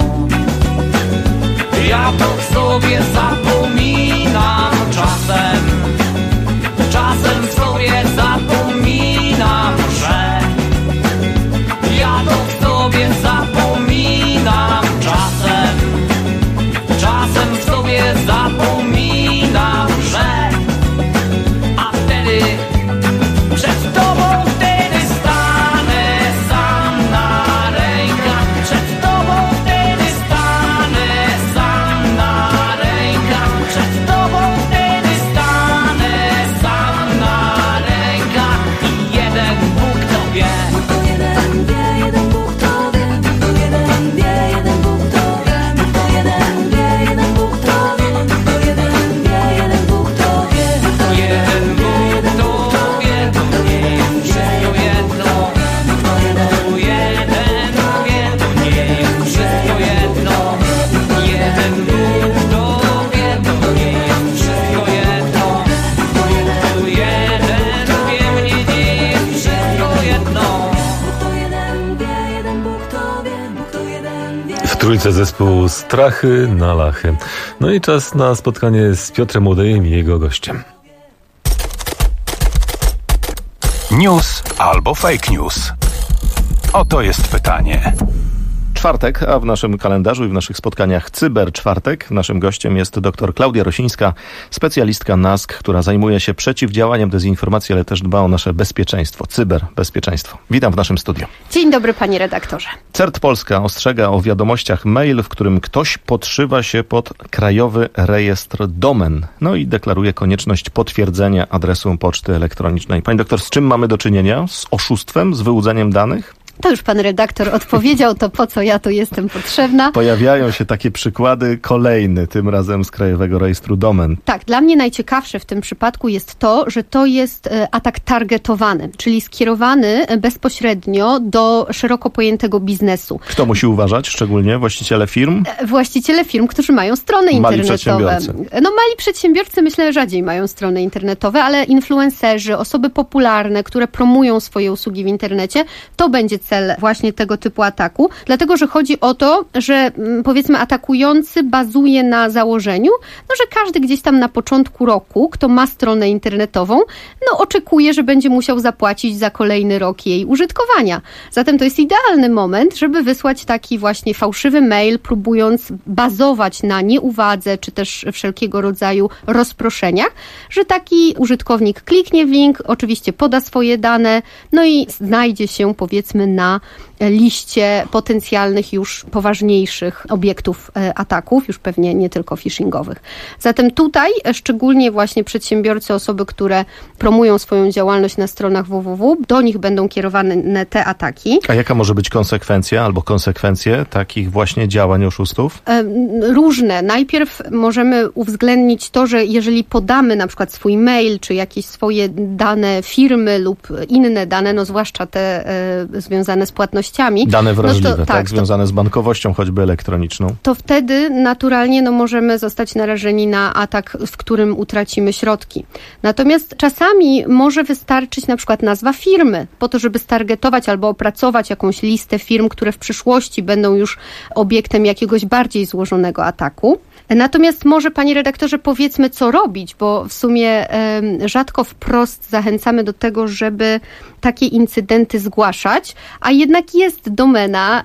Ja to sobie zapominam czasem. Czasem sobie zapominam, że ja to sobie zapominam czasem. Czasem sobie zapominam, że a wtedy przed tobą wtedy stanę sam na rękach. Przed tobą wtedy stanę sam na rękach. Przed tobą wtedy stanę sam na rękach. I jeden Bóg to wie. Bóg to jeden wie, jeden Bóg to wie. Bóg to jeden wie, jeden Bóg to wie. Bóg to jeden wie, jeden Bóg to wie. Bóg to jeden wie, jeden Bóg to wie. Bóg to jeden wie, jeden Bóg to wie. To nie jest wszystko jedno. Bóg to jeden wie, to nie jest wszystko jedno. Jeden Bóg to wie, to nie jest wszystko jedno. Bóg to jeden wie, mnie nie jest wszystko jedno. Bóg to jeden wie, jeden Bóg to wie. Bóg to jeden wie. W trójce zespół Strachy na Lachy. No i czas na spotkanie z Piotrem Młodejem i jego gościem. News albo fake news? Oto jest pytanie. Czwartek, a w naszym kalendarzu i w naszych spotkaniach Cyberczwartek. Naszym gościem jest dr Klaudia Rosińska, specjalistka NASK, która zajmuje się przeciwdziałaniem dezinformacji, ale też dba o nasze bezpieczeństwo, cyberbezpieczeństwo. Witam w naszym studiu. Dzień dobry, panie redaktorze. CERT Polska ostrzega o wiadomościach mail, w którym ktoś podszywa się pod Krajowy Rejestr Domen. No i deklaruje konieczność potwierdzenia adresu poczty elektronicznej. Pani doktor, z czym mamy do czynienia? Z oszustwem? Z wyłudzeniem danych? To już pan redaktor odpowiedział, to po co ja tu jestem potrzebna. Pojawiają się takie przykłady kolejne, tym razem z Krajowego Rejestru Domen. Tak, dla mnie najciekawsze w tym przypadku jest to, że to jest atak targetowany, czyli skierowany bezpośrednio do szeroko pojętego biznesu. Kto musi uważać szczególnie? Właściciele firm? Właściciele firm, którzy mają strony internetowe. Mali przedsiębiorcy. No mali przedsiębiorcy myślę rzadziej mają strony internetowe, ale influencerzy, osoby popularne, które promują swoje usługi w internecie, to będzie cel właśnie tego typu ataku, dlatego że chodzi o to, że powiedzmy atakujący bazuje na założeniu, no, że każdy gdzieś tam na początku roku, kto ma stronę internetową, no oczekuje, że będzie musiał zapłacić za kolejny rok jej użytkowania. Zatem to jest idealny moment, żeby wysłać taki właśnie fałszywy mail, próbując bazować na nieuwadze, czy też wszelkiego rodzaju rozproszeniach, że taki użytkownik kliknie w link, oczywiście poda swoje dane, no i znajdzie się powiedzmy na liście potencjalnych już poważniejszych obiektów ataków, już pewnie nie tylko phishingowych. Zatem tutaj szczególnie właśnie przedsiębiorcy, osoby, które promują swoją działalność na stronach www, do nich będą kierowane te ataki. A jaka może być konsekwencja albo konsekwencje takich właśnie działań oszustów? Różne. Najpierw możemy uwzględnić to, że jeżeli podamy na przykład swój mail, czy jakieś swoje dane firmy lub inne dane, no zwłaszcza te związane z płatnościami. Dane wrażliwe, no to, tak, związane z bankowością, choćby elektroniczną. To wtedy naturalnie możemy zostać narażeni na atak, w którym utracimy środki. Natomiast czasami może wystarczyć na przykład nazwa firmy, po to, żeby stargetować albo opracować jakąś listę firm, które w przyszłości będą już obiektem jakiegoś bardziej złożonego ataku. Natomiast może, panie redaktorze, powiedzmy, co robić, bo w sumie rzadko wprost zachęcamy do tego, żeby takie incydenty zgłaszać, a jednak jest domena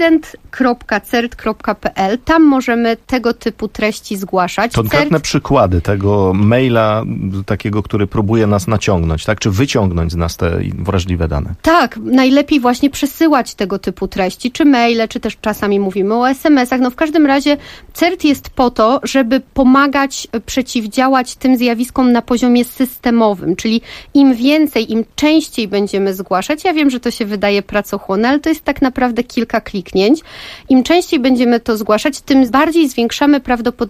incydent.cert.pl. Tam możemy tego typu treści zgłaszać. Konkretne przykłady tego maila, takiego, który próbuje nas naciągnąć, tak? Czy wyciągnąć z nas te wrażliwe dane? Tak, najlepiej właśnie przesyłać tego typu treści, czy maile, czy też czasami mówimy o SMS-ach. No w każdym razie CERT jest po to, żeby pomagać przeciwdziałać tym zjawiskom na poziomie systemowym, czyli im więcej, im częściej będziemy zgłaszać, ja wiem, że to się wydaje pracochłonne, ale to jest tak naprawdę kilka kliknięć. Im częściej będziemy to zgłaszać, tym bardziej zwiększamy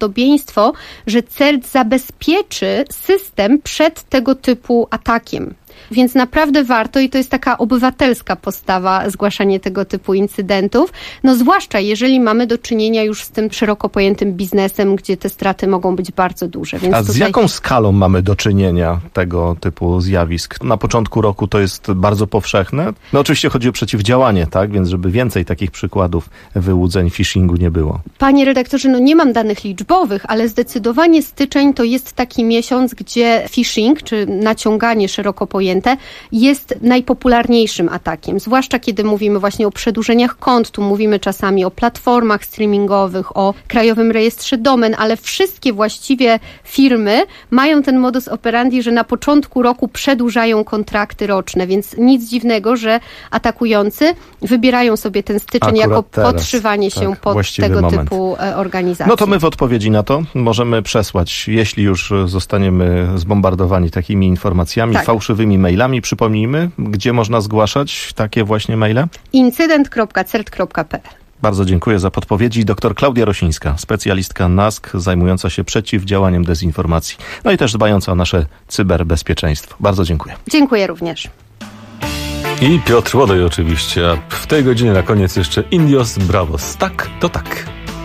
prawdopodobieństwo, że CERT zabezpieczy system przed tego typu atakiem. więc naprawdę warto i to jest taka obywatelska postawa, zgłaszanie tego typu incydentów, no zwłaszcza jeżeli mamy do czynienia już z tym szeroko pojętym biznesem, gdzie te straty mogą być bardzo duże. Więc a z jaką skalą mamy do czynienia tego typu zjawisk? Na początku roku to jest bardzo powszechne. No oczywiście chodzi o przeciwdziałanie, tak? Więc żeby więcej takich przykładów wyłudzeń, phishingu nie było. Panie redaktorze, no nie mam danych liczbowych, ale zdecydowanie styczeń to jest taki miesiąc, gdzie phishing, czy naciąganie szeroko pojęte, jest najpopularniejszym atakiem. Zwłaszcza kiedy mówimy właśnie o przedłużeniach kont, tu mówimy czasami o platformach streamingowych, o Krajowym Rejestrze Domen, ale wszystkie właściwie firmy mają ten modus operandi, że na początku roku przedłużają kontrakty roczne, więc nic dziwnego, że atakujący wybierają sobie ten styczeń akurat jako teraz, podszywanie się pod tego typu organizacje. No to my w odpowiedzi na to możemy przesłać, jeśli już zostaniemy zbombardowani takimi informacjami, fałszywymi mailami, przypomnijmy, gdzie można zgłaszać takie właśnie maile? incydent.cert.pl. Bardzo dziękuję za podpowiedzi. Dr Klaudia Rosińska, specjalistka NASK, zajmująca się przeciwdziałaniem dezinformacji, no i też dbająca o nasze cyberbezpieczeństwo. Bardzo dziękuję. Dziękuję również. I Piotr Łodej oczywiście, a w tej godzinie na koniec jeszcze Indios Bravos. Tak, to tak.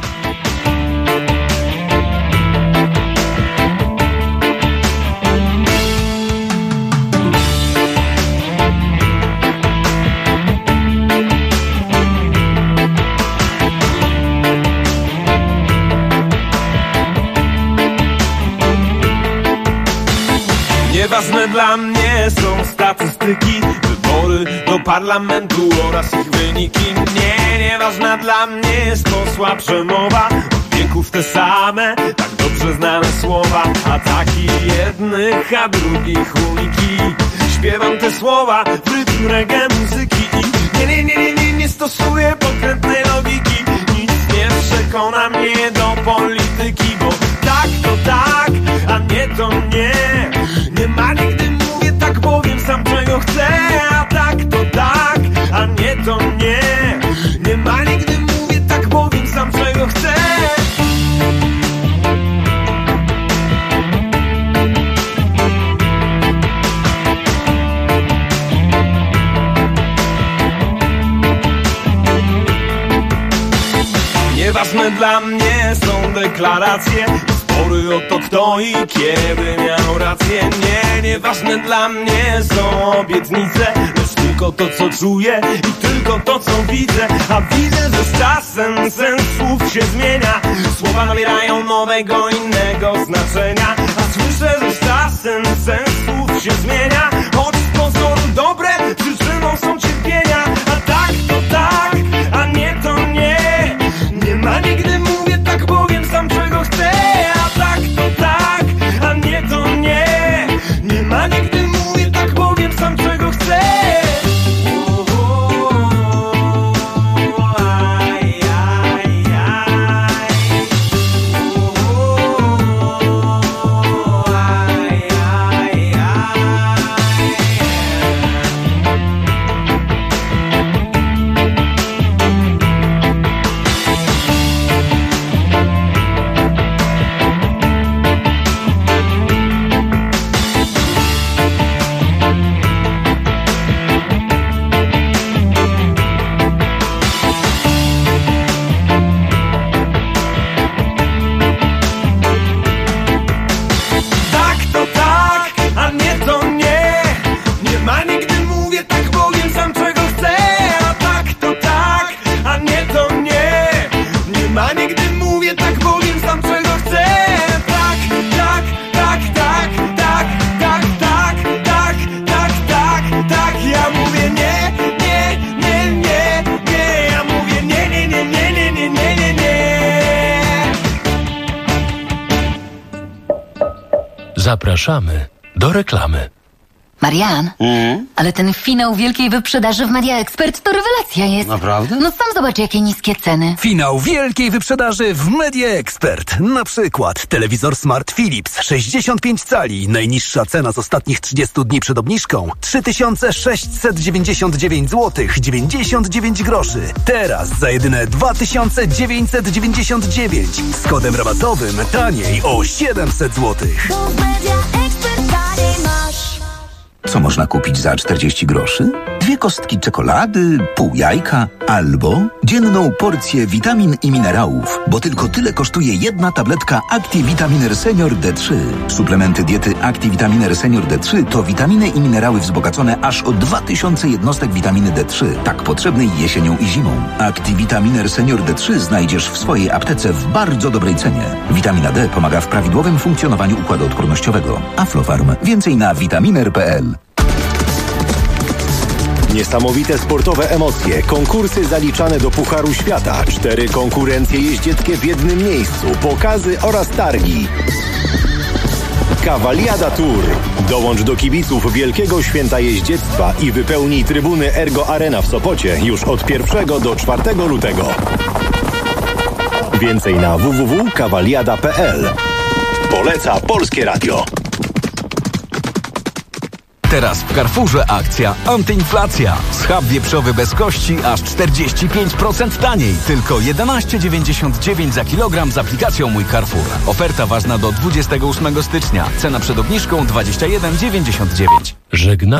Nieważne dla mnie są statystyki, wybory do parlamentu oraz ich wyniki. Nieważna dla mnie jest posła przemowa, od wieków te same, tak dobrze znane słowa. Ataki jednych, a drugich uniki. Śpiewam te słowa w rytm reggae muzyki i nie stosuję pokrętnej logiki. Nic nie przekona mnie do polityki, bo tak to tak, a nie to nie. Nie ma nigdy mówię tak, bo wiem sam czego chcę. A tak to tak, a nie to nie. Nie ma nigdy mówię tak, bo wiem sam czego chcę. Nieważne dla mnie są deklaracje, spory o to kto i kiedy miał rację. Nieważne dla mnie są obietnice, lecz tylko to co czuję i tylko to co widzę. A widzę, że z czasem sens słów się zmienia, słowa nabierają nowego, innego znaczenia. A słyszę, że z czasem sens słów się zmienia, choć z pozoru dobre przyczyną są cierpienia. A tak to tak, a nie to nie. Nie ma nigdy mówię tak, bo wiem sam czego chcę. A tak to tak, a nie to nie. Nie ma nigdy mówię tak, bo wiem sam czego chcę. Zapraszamy do reklamy. Marian, ale ten finał wielkiej wyprzedaży w Media Expert to rewelacja jest. Naprawdę? No sam zobacz, jakie niskie ceny. Finał wielkiej wyprzedaży w Media Expert. Na przykład telewizor Smart Philips 65 cali. Najniższa cena z ostatnich 30 dni przed obniżką 3699 zł 99 groszy. Teraz za jedyne 2999 z kodem rabatowym taniej o 700 zł. Co można kupić za 40 groszy? 2 kostki czekolady, pół jajka albo dzienną porcję witamin i minerałów, bo tylko tyle kosztuje jedna tabletka ActiVitaminer Senior D3. Suplementy diety ActiVitaminer Senior D3 to witaminy i minerały wzbogacone aż o 2000 jednostek witaminy D3, tak potrzebnej jesienią i zimą. ActiVitaminer Senior D3 znajdziesz w swojej aptece w bardzo dobrej cenie. Witamina D pomaga w prawidłowym funkcjonowaniu układu odpornościowego. Aflofarm. Więcej na vitaminer.pl. Niesamowite sportowe emocje, konkursy zaliczane do Pucharu Świata, 4 konkurencje jeździeckie w jednym miejscu, pokazy oraz targi. Cavaliada Tour. Dołącz do kibiców Wielkiego Święta Jeździectwa i wypełnij trybuny Ergo Arena w Sopocie już od 1 do 4 lutego. Więcej na www.cavaliada.pl. Poleca Polskie Radio. Teraz w Carrefourze akcja antyinflacja. Schab wieprzowy bez kości aż 45% taniej. Tylko 11,99 za kilogram z aplikacją Mój Carrefour. Oferta ważna do 28 stycznia. Cena przed obniżką 21,99. Żegna